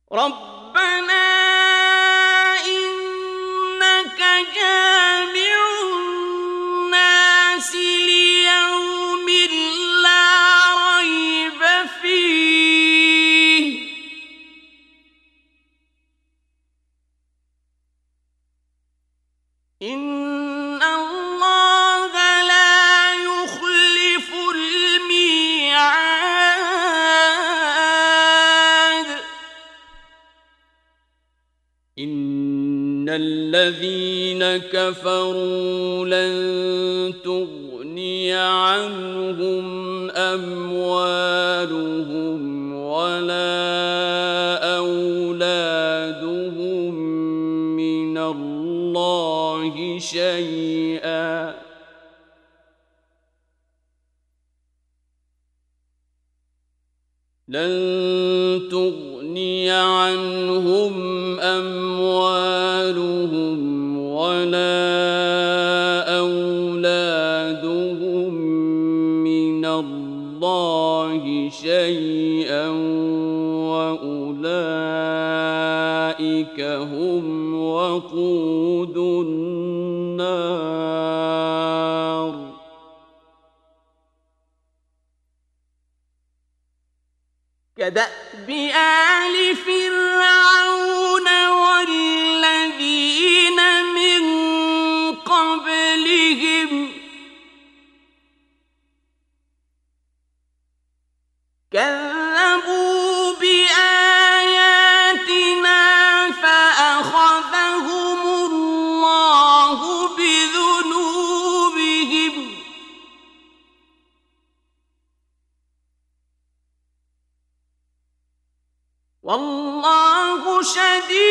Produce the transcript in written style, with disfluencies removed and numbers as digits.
ربنا إنك جامع الناس ليوم لا ريب فيه إن الله لا يخلف الميعاد إن الذين كفروا لن تغني عنهم أموالهم ولا أولادهم من الله شيئا لن تغني عنهم أموالهم ولا أولادهم من الله شيئا وأولئك هم وقود النار كدأب آل فرعون والذين من قبلهم كذبوا بآياتنا فأخذهم الله بذنوبهم والله شديد